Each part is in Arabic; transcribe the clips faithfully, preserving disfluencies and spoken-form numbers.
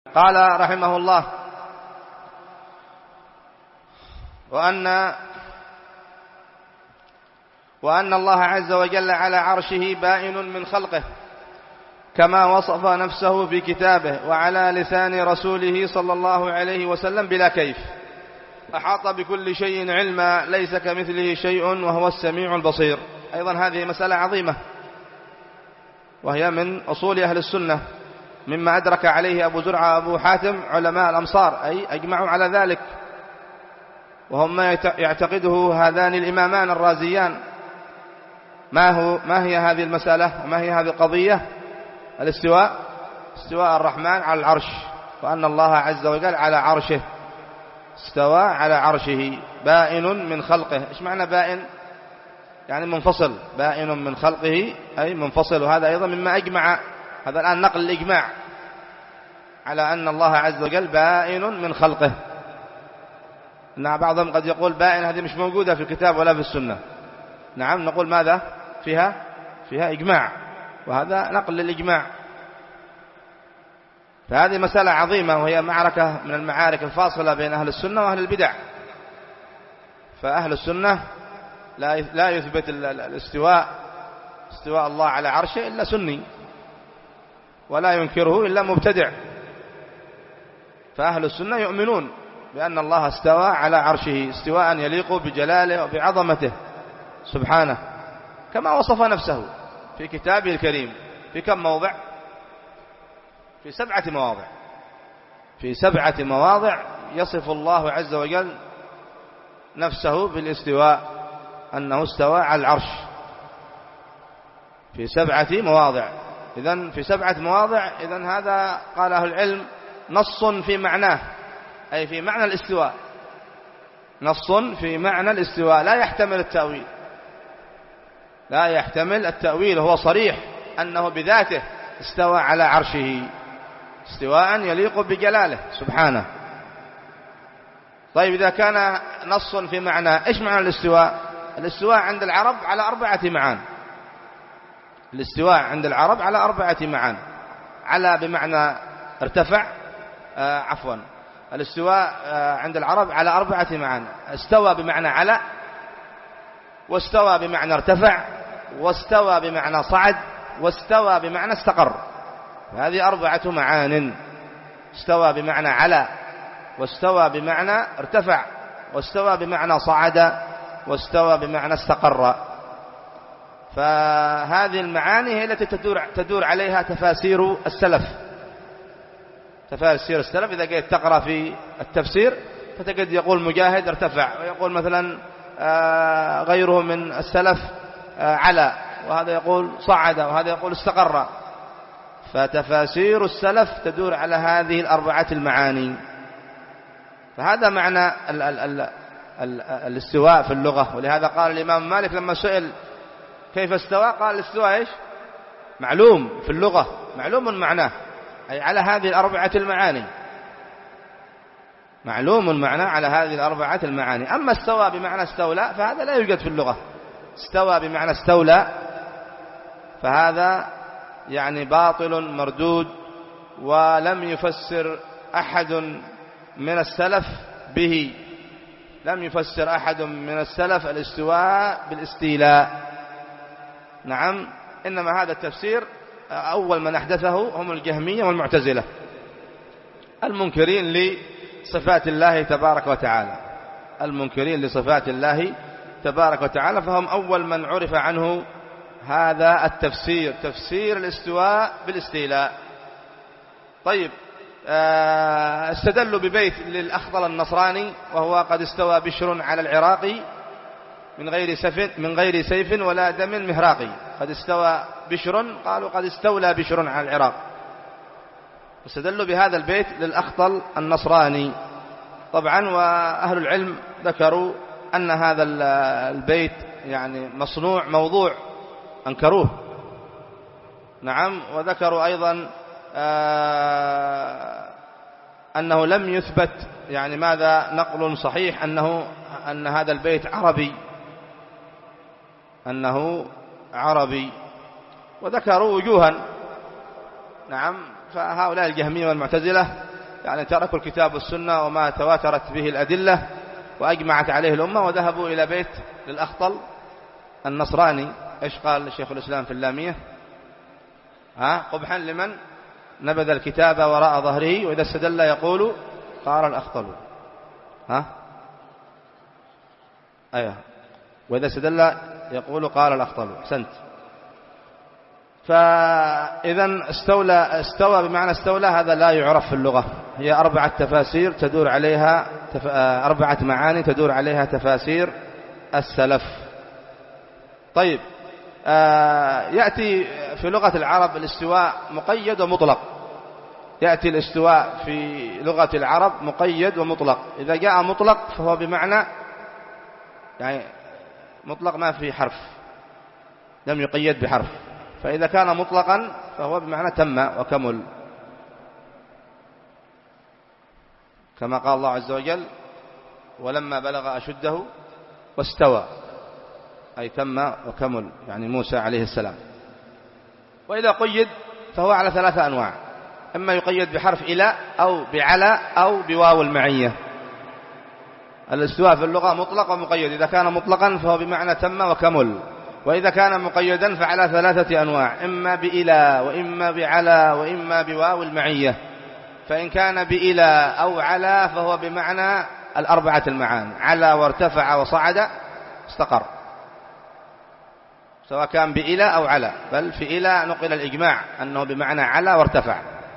قال رحمه الله: وأن وأن الله عز وجل على عرشه بائن من خلقه كما وصف نفسه في كتابه وعلى لسان رسوله صلى الله عليه وسلم بلا كيف، أحاط بكل شيء علما، ليس كمثله شيء وهو السميع البصير. أيضا هذه مسألة عظيمة، وهي من أصول أهل السنة، مما أدرك عليه أبو زرعة أبو حاتم علماء الأمصار، أي أجمعوا على ذلك، وهم ما يعتقده هذان الإمامان الرازيان. ما هو ما هي هذه المسألة وما هي هذه القضية؟ الاستواء، استواء الرحمن على العرش، وأن الله عز وجل على عرشه، استوى على عرشه، بائن من خلقه. إيش معنى بائن؟ يعني منفصل، بائن من خلقه أي منفصل. وهذا أيضا مما أجمع، هذا الآن نقل الإجماع على أن الله عز وجل بائن من خلقه. إن بعضهم قد يقول بائن هذه مش موجودة في الكتاب ولا في السنة. نعم، نقول ماذا فيها؟ فيها إجماع، وهذا نقل للإجماع. فهذه مسألة عظيمة، وهي معركة من المعارك الفاصلة بين أهل السنة وأهل البدع. فأهل السنة لا يثبت الاستواء، استواء الله على عرشه، إلا سني، ولا ينكره إلا مبتدع. فأهل السنة يؤمنون بأن الله استوى على عرشه استواء يليق بجلاله وبعظمته سبحانه، كما وصف نفسه في كتابه الكريم. في كم موضع؟ في سبعة مواضع. في سبعة مواضع يصف الله عز وجل نفسه بالاستواء، أنه استوى على العرش، في سبعة مواضع. إذن في سبعة مواضع، إذن هذا قال أهل العلم نص في معناه، أي في معنى الاستواء، نص في معنى الاستواء، لا يحتمل التأويل، لا يحتمل التأويل، هو صريح أنه بذاته استوى على عرشه استواء يليق بجلاله سبحانه. طيب، إذا كان نص في معنى، إيش معنى الاستواء؟ الاستواء عند العرب على أربعة معان. الاستواء عند العرب على أربعة معان. على بمعنى ارتفع، آه عفوا الاستواء آه عند العرب على أربعة معان: استوى بمعنى على، واستوى بمعنى ارتفع، واستوى بمعنى صعد، واستوى بمعنى استقر. هذه أربعة معان: استوى بمعنى على، واستوى بمعنى ارتفع، واستوى بمعنى صعد، واستوى بمعنى استقر. فهذه المعاني هي التي تدور, تدور عليها تفاسير السلف. تفاسير السلف إذا جئت تقرأ في التفسير فتجد يقول مجاهد ارتفع، ويقول مثلا غيره من السلف على، وهذا يقول صعد، وهذا يقول استقر. فتفاسير السلف تدور على هذه الأربعة المعاني. فهذا معنى ال ال ال ال الاستواء في اللغة. ولهذا قال الإمام مالك لما سئل كيف استوى، قال الاستواء إيش؟ معلوم في اللغة، معلوم معناه، أي على هذه الأربعة المعاني، معلوم معناه على هذه الأربعة المعاني. أما استوى بمعنى استولى فهذا لا يوجد في اللغة. استوى بمعنى استولى فهذا يعني باطل مردود، ولم يفسر أحد من السلف به، لم يفسر أحد من السلف الاستواء بالاستيلاء. نعم، إنما هذا التفسير أول من أحدثه هم الجهمية والمعتزلة المنكرين لصفات الله تبارك وتعالى، المنكرين لصفات الله تبارك وتعالى، فهم أول من عرف عنه هذا التفسير، تفسير الاستواء بالاستيلاء. طيب، استدلوا ببيت للأخضل النصراني، وهو قد استوى بشر على العراقي من غير سيف من غير سيف ولا دم مهراقي. قد استوى بشر، قالوا قد استولى بشر على العراق. استدلوا بهذا البيت للأخضل النصراني. طبعا وأهل العلم ذكروا أن هذا البيت يعني مصنوع موضوع، أنكروه. نعم، وذكروا أيضا آه أنه لم يثبت يعني ماذا نقل صحيح أنه أن هذا البيت عربي، أنه عربي، وذكروا وجوها. نعم، فهؤلاء الجهمية والمعتزلة يعني تركوا الكتاب والسنة وما تواترت به الأدلة وأجمعت عليه الأمة وذهبوا إلى بيت للأخطل النصراني. إيش قال شيخ الإسلام في اللامية؟ ها قبحا لمن نبذ الكتاب وراء ظهره وإذا استدل يقول قال الأخطل. ها أيوه، وإذا استدل يقول قال الأخطل. أحسنت. فإذا استولى استوى بمعنى استولى هذا لا يعرف في اللغة. هي أربعة تفاسير تدور عليها تف... أربعة معاني تدور عليها تفاسير السلف. طيب آه يأتي في لغة العرب الاستواء مقيد ومطلق. يأتي الاستواء في لغة العرب مقيد ومطلق. إذا جاء مطلق فهو بمعنى يعني مطلق ما في حرف، لم يقيد بحرف. فإذا كان مطلقا فهو بمعنى تم وكمل، كما قال الله عز وجل ولما بلغ أشده واستوى، أي تم وكمل، يعني موسى عليه السلام. وإذا قيد فهو على ثلاثة أنواع، إما يقيد بحرف إلى أو بعلى أو بواو المعية. الاستواء في اللغة مطلق ومقيد. إذا كان مطلقا فهو بمعنى تم وكمل، وإذا كان مقيدا فعلى ثلاثة أنواع، إما بإلى وإما بعلى وإما بواو المعية. فإن كان بإلى أو على فهو بمعنى الأربعة المعان، على وارتفع وصعد استقر، سواء كان بإلى أو على. بل في إلى نقل الإجماع أنه بمعنى على وارتفع.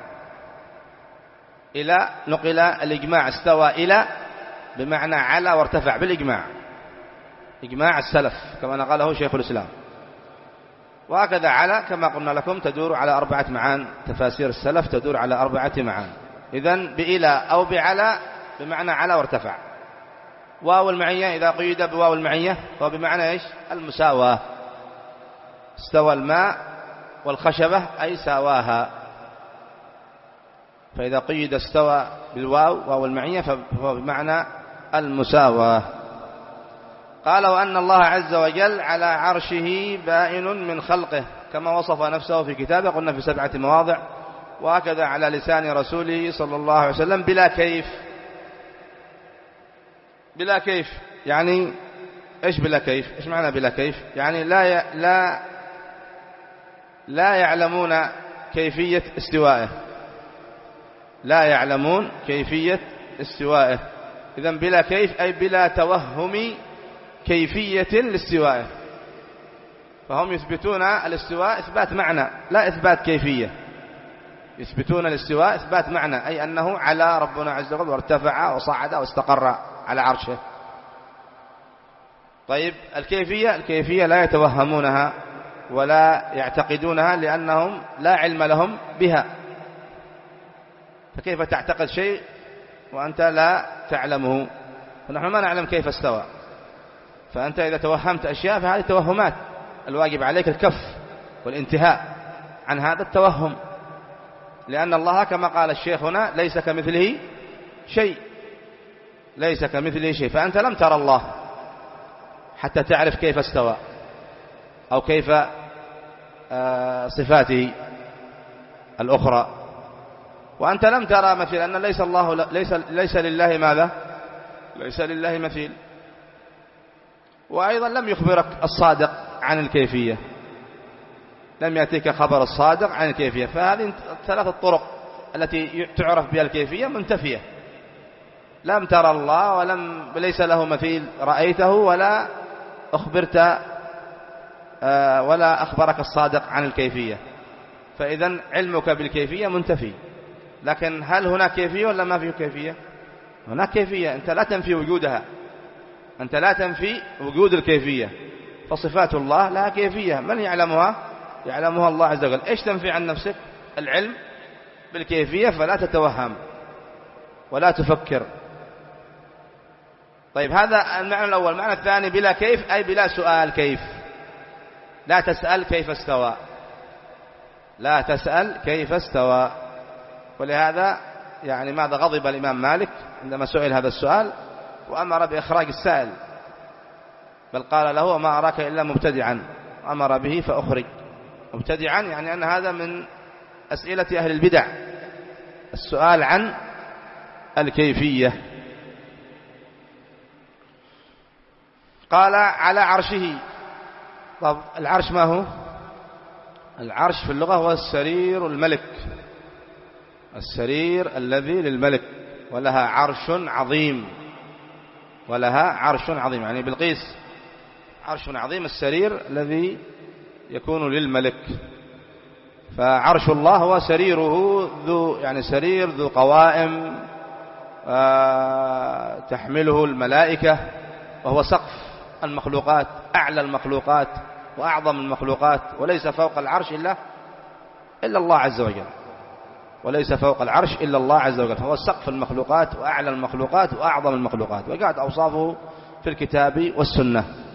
إلى نقل الإجماع استوى إلى بمعنى على وارتفع بالإجماع، إجماع السلف كما نقله شيخ الإسلام. وهكذا على كما قلنا لكم تدور على أربعة معان، تفاسير السلف تدور على أربعة معان. إذن بإلى أو بعلى بمعنى على وارتفع. واو المعية إذا قيد بواو المعية فهو بمعنى إيش؟ المساواة. استوى الماء والخشبة أي ساواها. فإذا قيد استوى بالواو واو المعية فهو بمعنى المساواة. قال وأن الله عز وجل على عرشه بائن من خلقه كما وصف نفسه في كتابه، قلنا في سبعة مواضع. وهكذا على لسان رسوله صلى الله عليه وسلم بلا كيف. بلا كيف يعني إيش بلا كيف؟ إيش معنى بلا كيف؟ يعني لا ي... لا لا يعلمون كيفية استوائه، لا يعلمون كيفية استوائه. إذن بلا كيف أي بلا توهم كيفية لاستوائه. فهم يثبتون الاستواء إثبات معنى لا إثبات كيفية. يثبتون الاستواء إثبات معنى، أي أنه على ربنا عز وجل وارتفع وصعد واستقر على عرشه. طيب الكيفية الكيفية لا يتوهمونها ولا يعتقدونها لأنهم لا علم لهم بها. فكيف تعتقد شيء وأنت لا تعلمه؟ فنحن ما نعلم كيف استوى. فأنت إذا توهمت أشياء فهذه توهمات، الواجب عليك الكف والانتهاء عن هذا التوهم، لأن الله كما قال الشيخ هنا ليس كمثله شيء، ليس كمثله شيء. فأنت لم ترى الله حتى تعرف كيف استوى أو كيف صفاته الأخرى. وأنت لم ترى مثيل، أن ليس الله ليس ليس لله ماذا؟ ليس لله مثيل. وأيضا لم يخبرك الصادق عن الكيفية، لم يأتيك خبر الصادق عن الكيفية. فهذه ثلاثة طرق التي تعرف بها الكيفية منتفية. لم ترى الله ولم ليس له مثيل رأيته ولا أخبرت ولا أخبرك الصادق عن الكيفية. فإذا علمك بالكيفية منتفي. لكن هل هناك كيفية ولا ما فيه كيفية؟ هناك كيفية، أنت لا تنفي وجودها، أنت لا تنفي وجود الكيفية. فصفات الله لها كيفية، من يعلمها؟ يعلمها الله عز وجل. إيش تنفي عن نفسك؟ العلم بالكيفية، فلا تتوهم ولا تفكر. طيب هذا المعنى الأول. المعنى الثاني بلا كيف أي بلا سؤال كيف. لا تسأل كيف استوى، لا تسأل كيف استوى. ولهذا يعني ماذا غضب الإمام مالك عندما سئل هذا السؤال وأمر بإخراج السائل، بل قال له ما أراك إلا مبتدعا، أمر به فأخرج. مبتدعا يعني أن هذا من أسئلة أهل البدع، السؤال عن الكيفية. قال على عرشه. طب العرش ما هو؟ العرش في اللغة هو السرير الملك، السرير الذي للملك، ولها عرش عظيم، ولها عرش عظيم، يعني بلقيس عرش عظيم، السرير الذي يكون للملك. فعرش الله هو سريره ذو، يعني سرير ذو قوائم آه تحمله الملائكة، وهو سقف المخلوقات، أعلى المخلوقات وأعظم المخلوقات، وليس فوق العرش إلا إلا الله عز وجل، وليس فوق العرش إلا الله عز وجل، هو سقف المخلوقات وأعلى المخلوقات وأعظم المخلوقات، وقعت أوصافه في الكتاب والسنة.